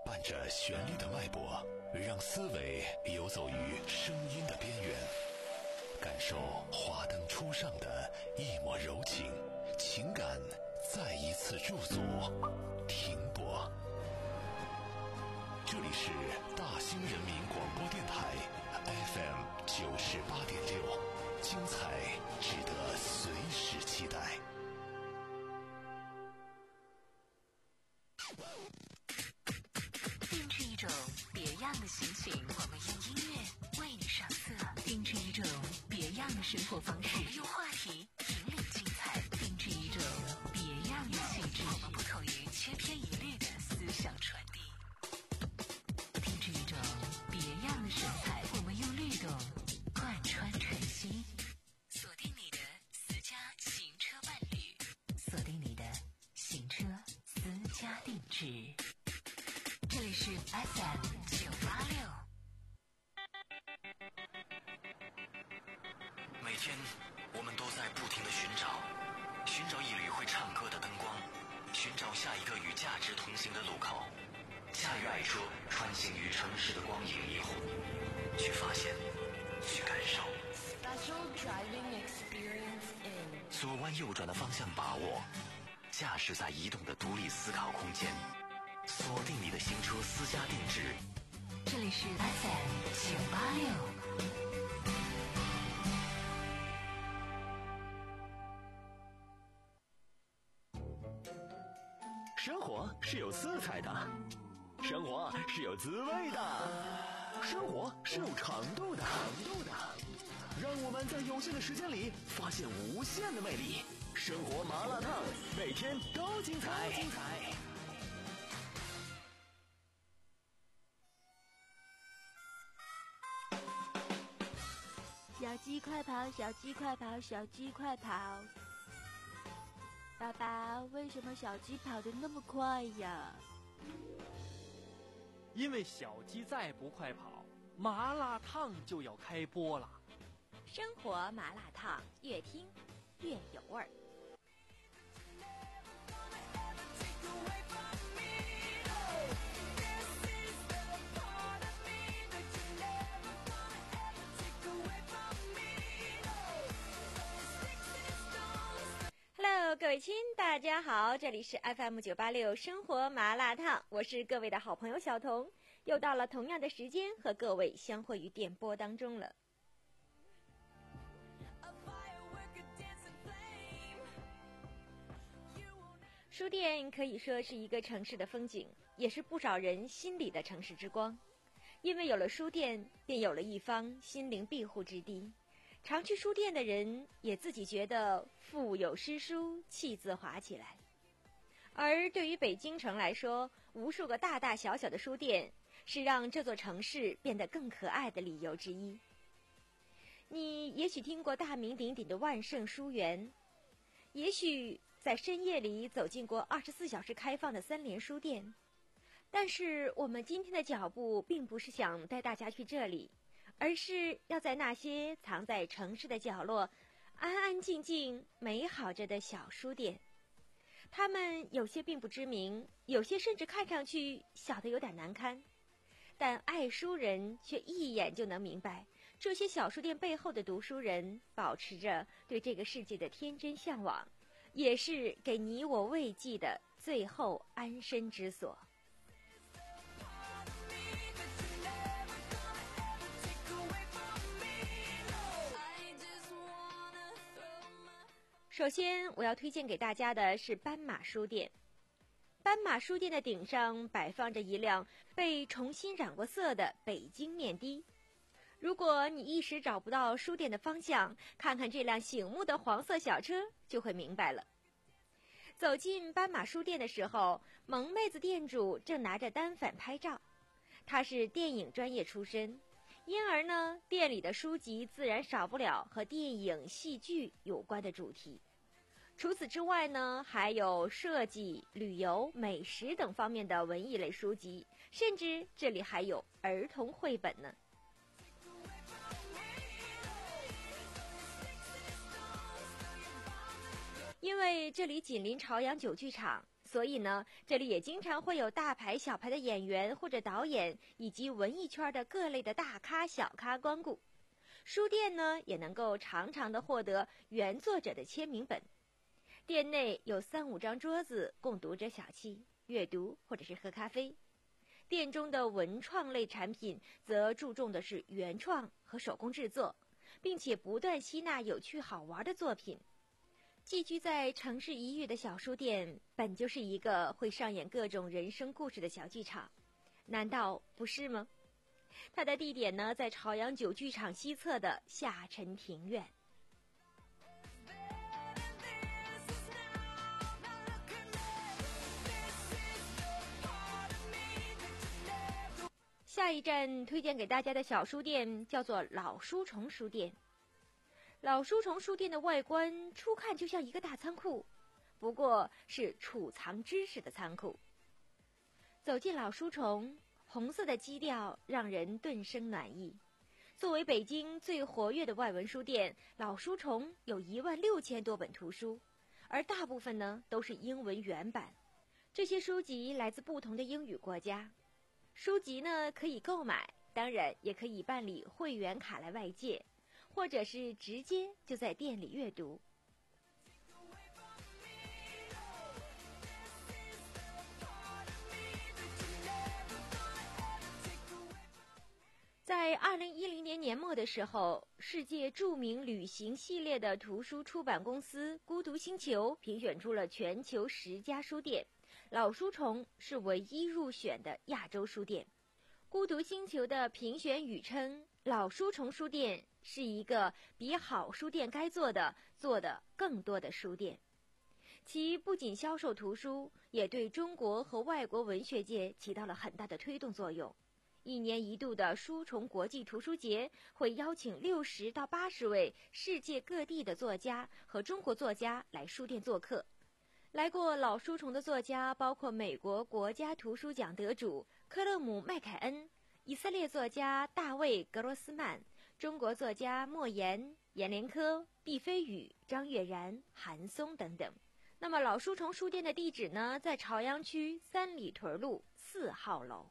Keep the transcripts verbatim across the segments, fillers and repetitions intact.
伴着旋律的脉搏，让思维游走于声音的边缘，感受华灯初上的一抹柔情，情感再一次驻足停泊。这里是大兴人民广播电台 F M 九十八点六，精彩值得随时期待。 定制一种别样的心情，我们用音乐为你上色；定制一种别样的生活方式，我们用话题引领精彩；定制一种别样的气质，我们不同于千篇一律的思想传递；定制一种别样的神采，我们用律动贯穿晨曦。锁定你的私家行车伴侣，锁定你的行车私家定制。这里是 F M 九八六。 每天我们都在不停地寻找，寻找一缕会唱歌的灯光，寻找下一个与价值同行的路口，驾驭爱车穿行于城市的光影霓虹，去发现，去感受。 Special driving experience in 左弯右转的方向把握，驾驶在移动的独立思考空间，锁定你的新车私家定制。 这里是 F M 九八六。 生活是有色彩的，生活是有滋味的，生活是有长度的。让我们在有限的时间里发现无限的魅力。生活麻辣烫，每天都精彩。精彩。 小鸡快跑，小鸡快跑，小鸡快跑！爸爸，为什么小鸡跑得那么快呀？ 因为小鸡再不快跑，麻辣烫就要开播了。 生活麻辣烫，越听越有味儿。Hello， 各位亲，大家好，这里是 F M 九八六生活麻辣烫，我是各位的好朋友小彤，又到了同样的时间和各位相会于电波当中了。书店可以说是一个城市的风景，也是不少人心里的城市之光。因为有了书店，便有了一方心灵庇护之地。常去书店的人也自己觉得腹有诗书气自华起来。而对于北京城来说，无数个大大小小的书店是让这座城市变得更可爱的理由之一。你也许听过大名鼎鼎的万盛书园，也许在深夜里走进过二十四小时开放的三联书店，但是我们今天的脚步并不是想带大家去这里，而是要在那些藏在城市的角落安安静静美好着的小书店。它们有些并不知名，有些甚至看上去小得有点难堪，但爱书人却一眼就能明白，这些小书店背后的读书人保持着对这个世界的天真向往，也是给你我慰藉的最后安身之所。首先我要推荐给大家的是斑马书店。斑马书店的顶上摆放着一辆被重新染过色的北京面的。如果你一时找不到书店的方向，看看这辆醒目的黄色小车就会明白了。走进斑马书店的时候，萌妹子店主正拿着单反拍照。她是电影专业出身，因而呢，店里的书籍自然少不了和电影、戏剧有关的主题。除此之外呢，还有设计、旅游、美食等方面的文艺类书籍，甚至这里还有儿童绘本呢。因为这里紧邻朝阳酒剧场， 所以呢，这里也经常会有大牌小牌的演员或者导演，以及文艺圈的各类的大咖小咖光顾。书店呢，也能够常常的获得原作者的签名本。店内有三五张桌子供读者小憩、阅读或者是喝咖啡。店中的文创类产品则注重的是原创和手工制作，并且不断吸纳有趣好玩的作品。寄居在城市一隅的小书店，本就是一个会上演各种人生故事的小剧场，难道不是吗？它的地点呢，在朝阳酒剧场西侧的下沉庭院。下一站推荐给大家的小书店叫做老书虫书店。老书虫书店的外观初看就像一个大仓库，不过是储藏知识的仓库。走进老书虫，红色的基调让人顿生暖意。作为北京最活跃的外文书店，老书虫有一万六千多本图书，而大部分呢都是英文原版。这些书籍来自不同的英语国家。书籍呢可以购买，当然也可以办理会员卡来外借，或者是直接就在店里阅读。在二零一零年年末的时候，世界著名旅行系列的图书出版公司孤独星球评选出了全球十家书店，老书虫是唯一入选的亚洲书店。孤独星球的评选语称，老书虫书店是一个比好书店该做的做的更多的书店。其不仅销售图书，也对中国和外国文学界起到了很大的推动作用。一年一度的书虫国际图书节会邀请六十到八十位世界各地的作家和中国作家来书店做客。来过老书虫的作家包括美国国家图书奖得主科勒姆·麦凯恩、以色列作家大卫·格罗斯曼、中国作家莫言、阎连科、毕飞宇、张悦然、韩松等等。那么老书虫书店的地址呢，在朝阳区三里屯路四号楼。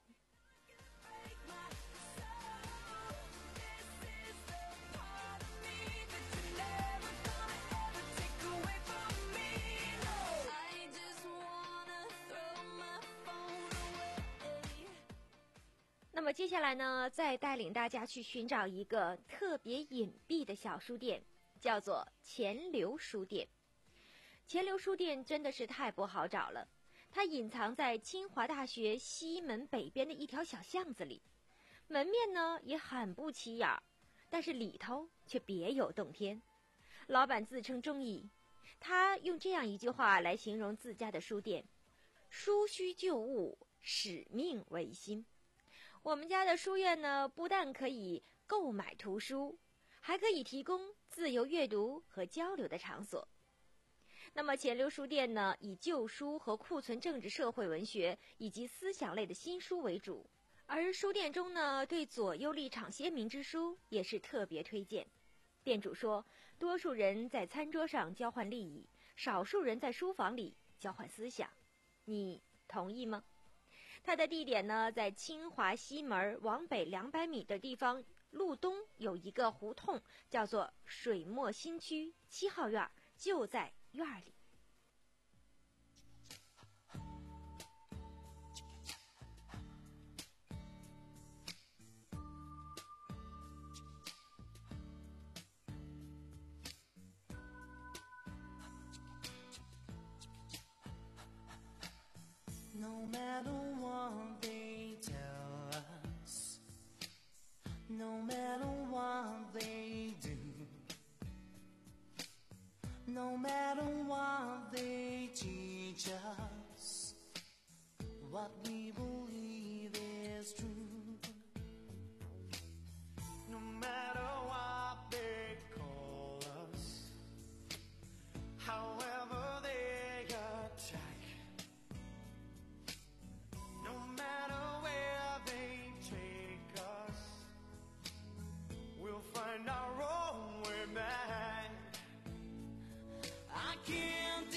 那么接下来呢，再带领大家去寻找一个特别隐蔽的小书店，叫做钱流书店。钱流书店真的是太不好找了，它隐藏在清华大学西门北边的一条小巷子里，门面呢也很不起眼，但是里头却别有洞天。老板自称中医，他用这样一句话来形容自家的书店：书需旧物，使命维新。我们家的书院呢，不但可以购买图书，还可以提供自由阅读和交流的场所。那么钱流书店呢，以旧书和库存政治社会文学以及思想类的新书为主，而书店中呢，对左右立场鲜明之书也是特别推荐。店主说，多数人在餐桌上交换利益，少数人在书房里交换思想，你同意吗？它的地点呢，在清华西门往北两百米的地方，路东有一个胡同，叫做水墨新区七号院，就在院里。 No matter what they tell us, no matter what they do, no matter what they teach us, what we believe is true. No matter what they call us, however they attack, no matter where they take us, we'll find our own way back. I can't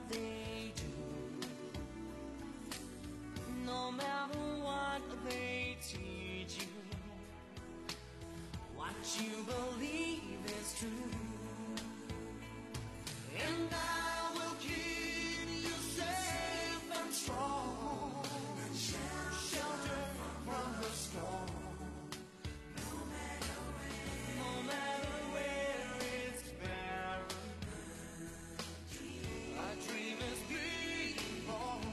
what they do, no matter what they teach you, what you believe is true. And I will keep you safe and strong, shelter from the storm. No matter where, no matter where it's barren, a dream is being born.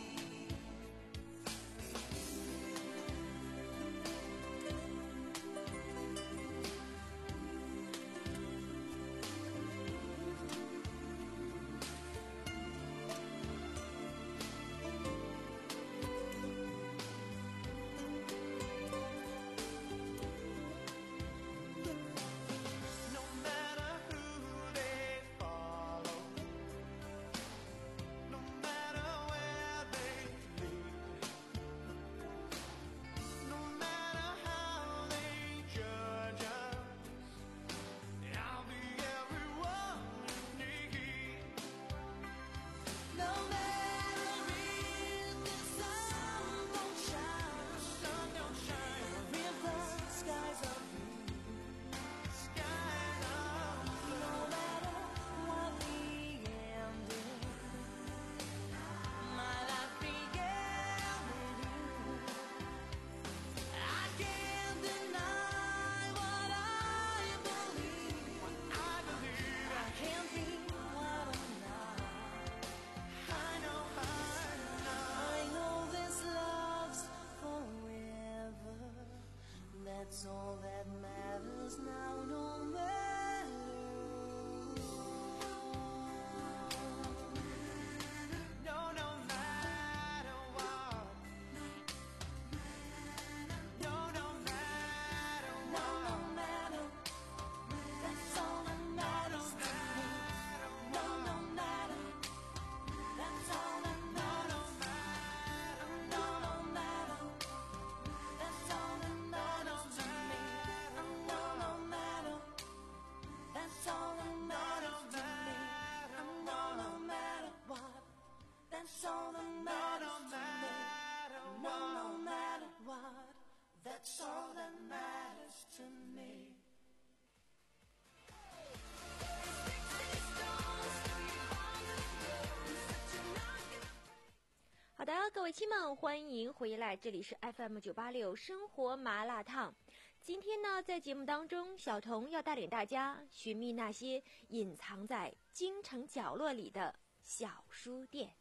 No matter who they follow, no matter where they lead, no matter how they judge us, I'll be everyone you need. No matter if the sun don't shine, the sun don't shine, or if the skies are blue, skies are blue. No matter what the end is, my life began with you. I can't deny what I believe. What I believe. I can't be what I'm not. I know, I know. I know this love's forever. That's all that matters now, no matter. No, no matter what. No, no matter what. No, no matter. That's all that matters to me. No, no matter. That's all that matters. No, no matter. That's all that matters to me. No, no matter. That's all that matters to me. No, no matter what. That's all that matters to me. No, no matter what. That's all that matters to me. 好的，各位亲们，欢迎回来，这里是 F M 九八六生活麻辣烫。今天呢，在节目当中，小童要带领大家寻觅那些隐藏在京城角落里的小书店。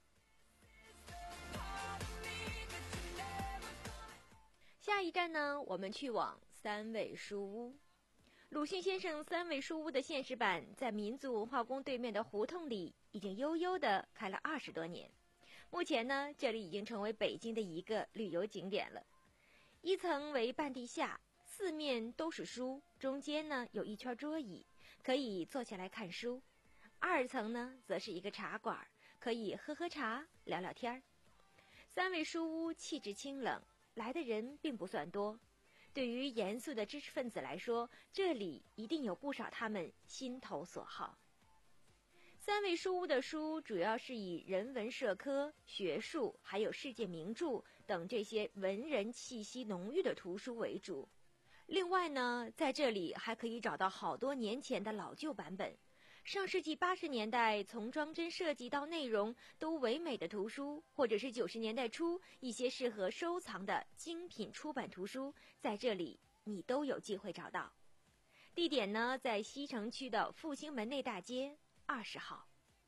下一站呢，我们去往三味书屋。鲁迅先生三味书屋的现实版，在民族文化宫对面的胡同里，已经悠悠地开了二十多年。目前呢，这里已经成为北京的一个旅游景点了。一层为半地下，四面都是书，中间呢有一圈桌椅，可以坐下来看书。二层呢，则是一个茶馆，可以喝喝茶，聊聊天儿。三味书屋气质清冷，来的人并不算多。对于严肃的知识分子来说，这里一定有不少他们心头所好。三味书屋的书主要是以人文社科、学术还有世界名著等这些文人气息浓郁的图书为主。另外呢，在这里还可以找到好多年前的老旧版本，上世纪八十年代从装帧设计到内容都唯美的图书，或者是九十年代初一些适合收藏的精品出版图书，在这里你都有机会找到。地点呢，在西城区的复兴门内大街二十号。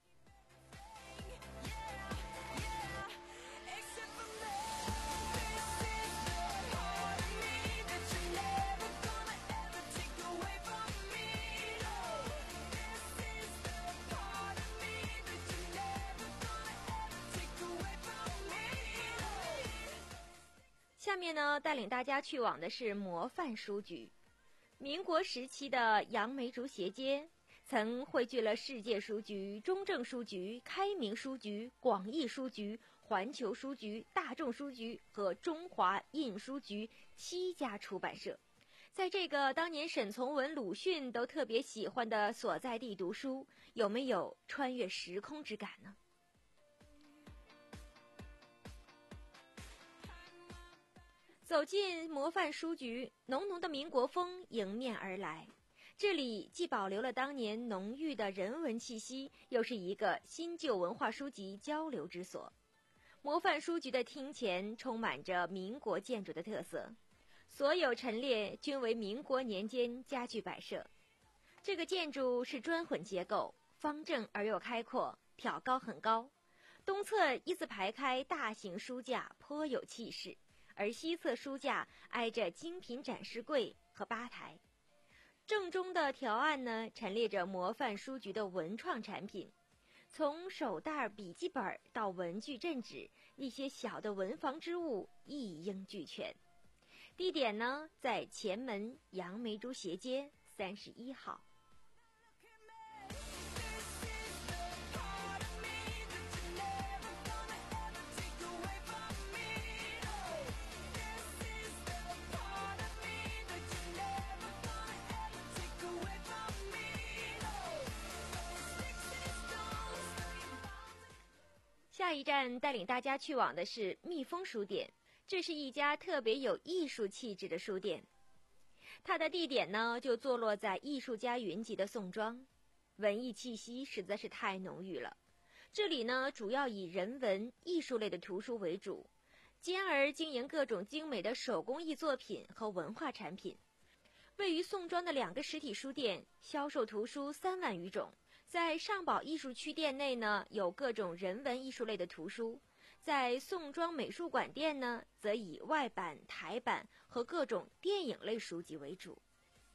下面呢，带领大家去往的是模范书局。民国时期的杨梅竹斜街曾汇聚了世界书局、中正书局、开明书局、广义书局、环球书局、大众书局和中华印书局七家出版社。在这个当年沈从文、鲁迅都特别喜欢的所在地读书，有没有穿越时空之感呢？ 走进模范书局，浓浓的民国风迎面而来。这里既保留了当年浓郁的人文气息，又是一个新旧文化书籍交流之所。模范书局的厅前充满着民国建筑的特色，所有陈列均为民国年间家具摆设。这个建筑是砖混结构，方正而又开阔，挑高很高。东侧一字排开大型书架，颇有气势，而西侧书架挨着精品展示柜和吧台。正中的条案呢，陈列着模范书局的文创产品，从手袋、笔记本到文具、镇纸，一些小的文房之物一应俱全。地点呢，在前门杨梅竹斜街三十一号。下一站带领大家去往的是蜜蜂书店，这是一家特别有艺术气质的书店。它的地点呢，就坐落在艺术家云集的宋庄，文艺气息实在是太浓郁了。这里呢，主要以人文艺术类的图书为主，兼而经营各种精美的手工艺作品和文化产品。位于宋庄的两个实体书店销售图书三万余种。在上宝艺术区店内呢，有各种人文艺术类的图书；在宋庄美术馆店呢，则以外版、台版和各种电影类书籍为主。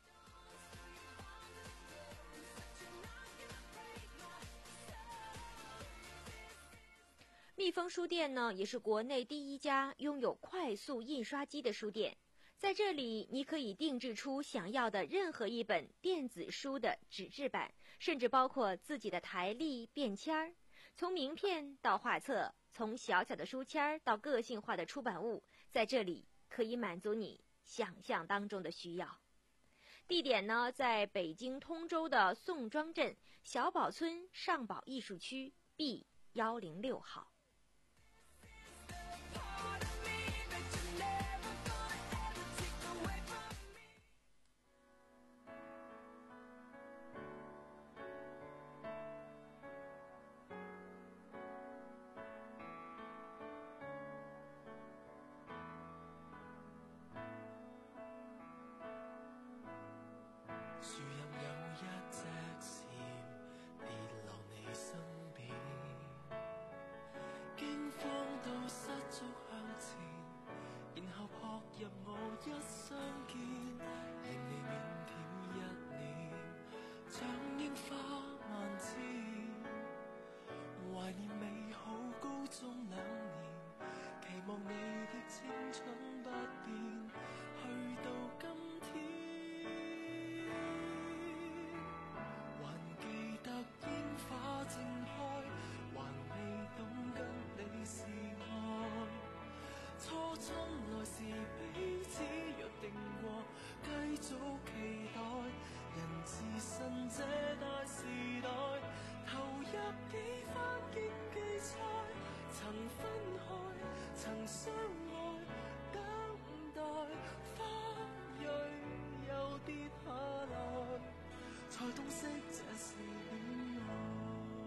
蜜蜂书店呢，也是国内第一家拥有快速印刷机的书店。在这里，你可以定制出想要的任何一本电子书的纸质版，甚至包括自己的台历、便签儿。从名片到画册，从小小的书签儿到个性化的出版物，在这里可以满足你想象当中的需要。地点呢，在北京通州的宋庄镇小宝村上宝艺术区 B 一零六号。 樹蔭有一隻蟬跌落你身邊，驚慌到失足向前，然後撲入我一相見，令你腼腆一念，像櫻花萬枝，懷念美好高中兩年，期望你的青春不變，去到今天。正開，還未懂跟你是愛。初春來時彼此約定過，繼續期待。人自信這大時代，投入幾番競技賽，曾分開，曾相愛，等待花蕊又跌下來，才洞悉這是戀愛。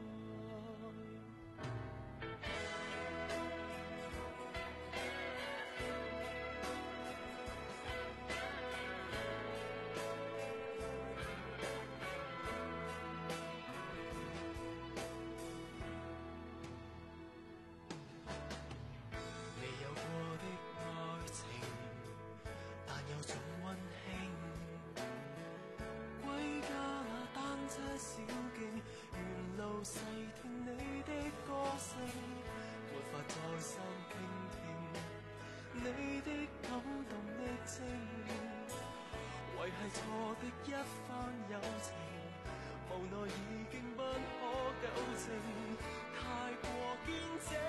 細聽你的歌聲，沒法再三傾聽你的感動的精，維繫錯的一番友情，無奈已經不可糾正，太過堅貞。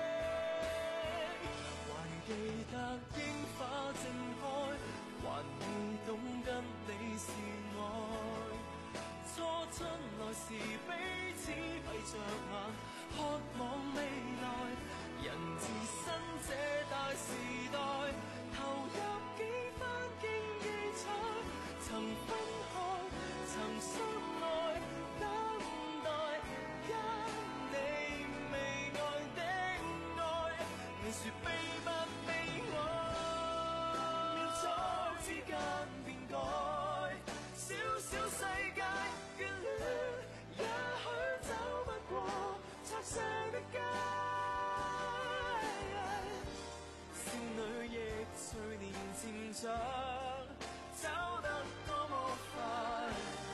還記得櫻花正開，還未懂跟你是愛。初春來時彼此閉着眼，渴望未來。人自身這大時代，投入幾曾分開，曾相愛，等待因你未愛的愛，你說悲不悲哀？秒速之間變改，小小世界眷戀，也許走不過拆碎的街。少女亦隨年漸長，走得多麼快。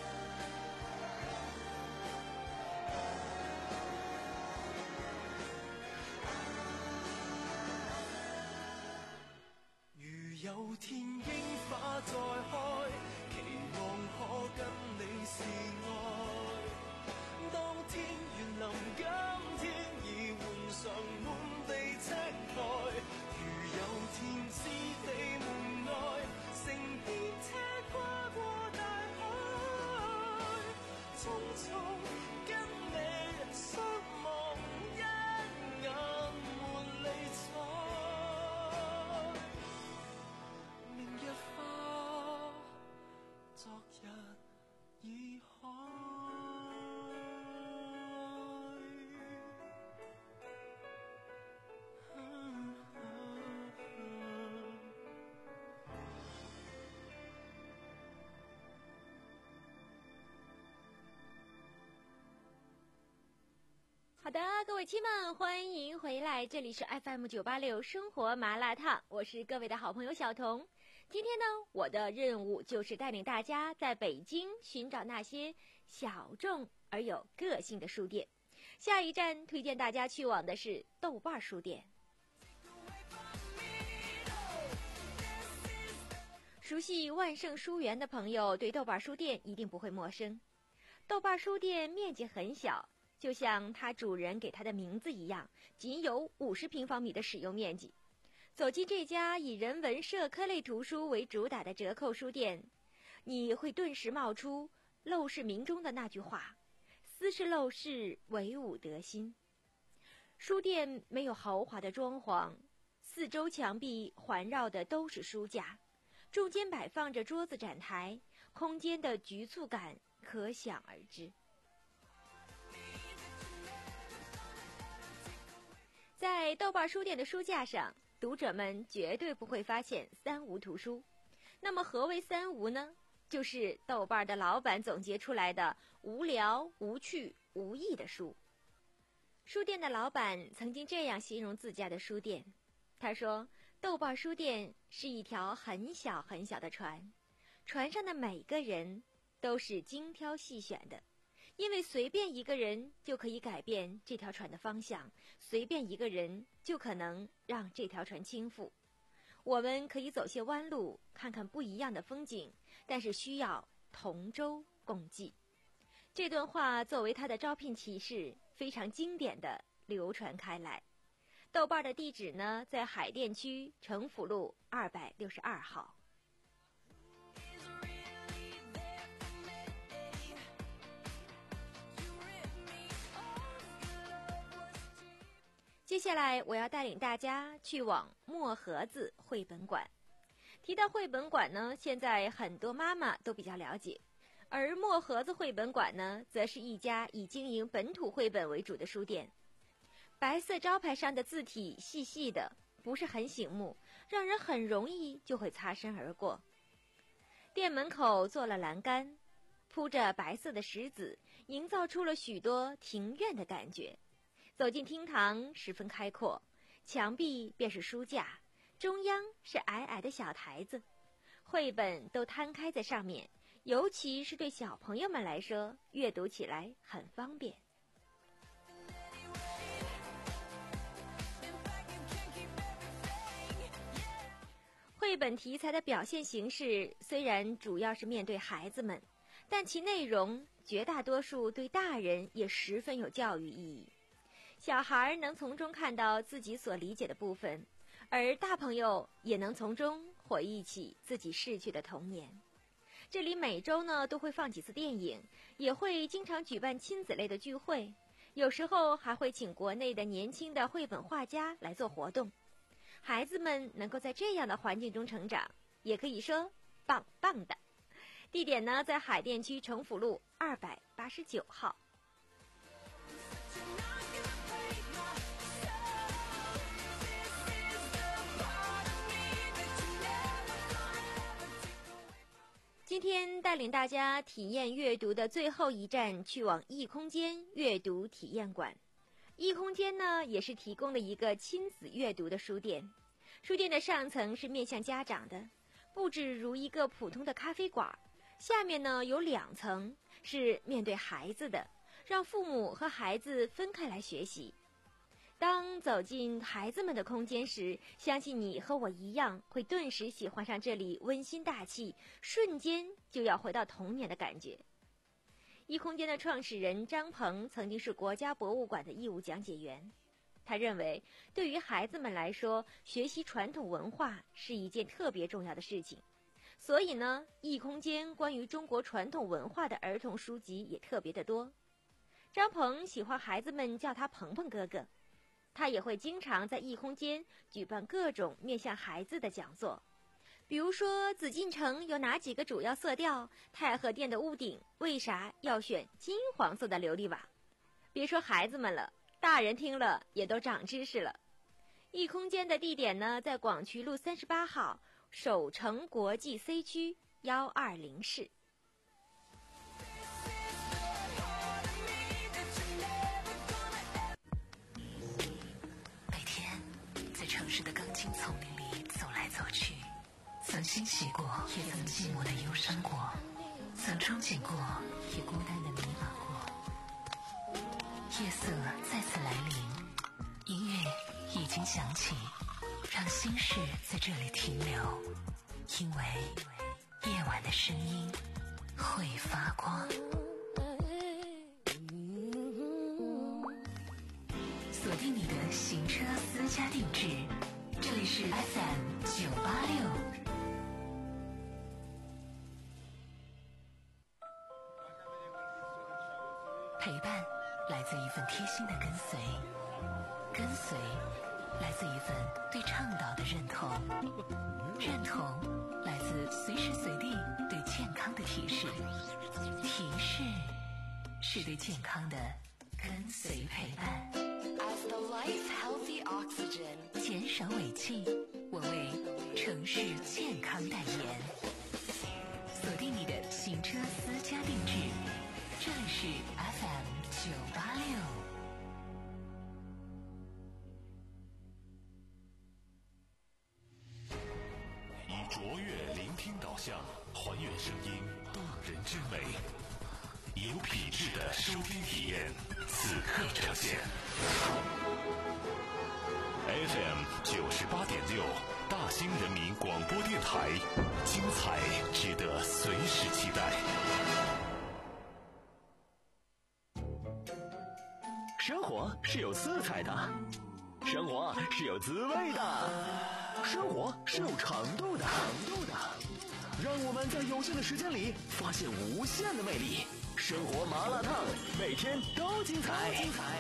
如有天櫻花再開，期望可跟你示愛。當天願臨今天已換上滿地青苔。如有天知地門外，乘電車跨過大海，匆匆跟你相望，一眼沒理睬。明日花，昨日已開。 好的，各位亲们，欢迎回来，这里是 F M 九八六生活麻辣烫，我是各位的好朋友小彤。今天呢，我的任务就是带领大家在北京寻找那些小众而有个性的书店。下一站推荐大家去往的是豆瓣书店。熟悉万盛书园的朋友对豆瓣书店一定不会陌生。豆瓣书店面积很小，就像它主人给它的名字一样，仅有五十平方米的使用面积。走进这家以人文社科类图书为主打的折扣书店，你会顿时冒出陋室铭中的那句话：斯是陋室，惟吾德馨。书店没有豪华的装潢，四周墙壁环绕的都是书架，中间摆放着桌子展台，空间的局促感可想而知。在豆瓣书店的书架上，读者们绝对不会发现三无图书。那么何为三无呢？就是豆瓣的老板总结出来的无聊、无趣、无益的书。书店的老板曾经这样形容自家的书店，他说，豆瓣书店是一条很小很小的船，船上的每个人都是精挑细选的，因为随便一个人就可以改变这条船的方向，随便一个人就可能让这条船倾覆。我们可以走些弯路，看看不一样的风景，但是需要同舟共济。这段话作为他的招聘启事，非常经典的流传开来。豆瓣的地址呢，在海淀区城府路二百六十二号。接下来我要带领大家去往墨盒子绘本馆。提到绘本馆呢，现在很多妈妈都比较了解，而墨盒子绘本馆呢，则是一家以经营本土绘本为主的书店。白色招牌上的字体细细的，不是很醒目，让人很容易就会擦身而过。店门口做了栏杆，铺着白色的石子，营造出了许多庭院的感觉。走进厅堂，十分开阔，墙壁便是书架，中央是矮矮的小台子，绘本都摊开在上面，尤其是对小朋友们来说，阅读起来很方便。绘本题材的表现形式虽然主要是面对孩子们，但其内容绝大多数对大人也十分有教育意义。小孩能从中看到自己所理解的部分，而大朋友也能从中回忆起自己逝去的童年。这里每周呢都会放几次电影，也会经常举办亲子类的聚会，有时候还会请国内的年轻的绘本画家来做活动。孩子们能够在这样的环境中成长，也可以说棒棒的。 地点呢在海淀区城府路二百八十九号。今天带领大家体验阅读的最后一站，去往异空间阅读体验馆。异空间呢，也是提供了一个亲子阅读的书店。书店的上层是面向家长的，布置如一个普通的咖啡馆，下面呢有两层是面对孩子的，让父母和孩子分开来学习。当走进孩子们的空间时，相信你和我一样会顿时喜欢上这里温馨大气，瞬间就要回到童年的感觉。异空间的创始人张鹏曾经是国家博物馆的义务讲解员，他认为对于孩子们来说，学习传统文化是一件特别重要的事情，所以呢，异空间关于中国传统文化的儿童书籍也特别的多。张鹏喜欢孩子们叫他鹏鹏哥哥，他也会经常在异空间举办各种面向孩子的讲座，比如说紫禁城有哪几个主要色调，太和殿的屋顶为啥要选金黄色的琉璃瓦。别说孩子们了，大人听了也都长知识了。异空间的地点呢，在广渠路三十八号首城国际 C 区一二零室。 城市的钢筋丛林里走来走去，曾欣喜过，也曾寂寞的忧伤过，曾憧憬过，也孤单的迷茫过。夜色再次来临，音乐已经响起，让心事在这里停留，因为夜晚的声音会发光。锁定你的行车私家定制，这里是 F M 九八六。陪伴来自一份贴心的跟随，跟随来自一份对倡导的认同，认同来自随时随地对健康的提示，提示是对健康的跟随陪伴。 As the life healthy oxygen， 减少尾气，我为城市健康代言。锁定你的行车私家定制，这里是 F M 九八六。 以卓越聆听导向，还原声音动人之美，有品质的收听体验，此刻呈现。F M 九十八点六，大兴人民广播电台，精彩值得随时期待。 生活是有色彩的，生活是有滋味的，生活是有长度的，长度的。让我们在有限的时间里发现无限的魅力。生活麻辣烫，每天都精彩。精彩。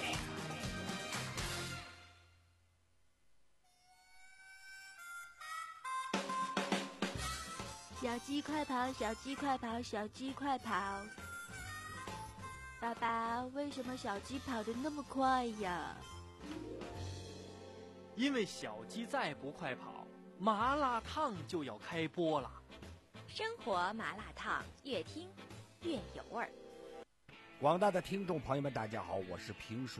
小鸡快跑，小鸡快跑，小鸡快跑！爸爸，为什么小鸡跑得那么快呀？ 因为小鸡再不快跑，麻辣烫就要开播了。 生活麻辣烫，越听越有味儿。 广大的听众朋友们，大家好，我是评书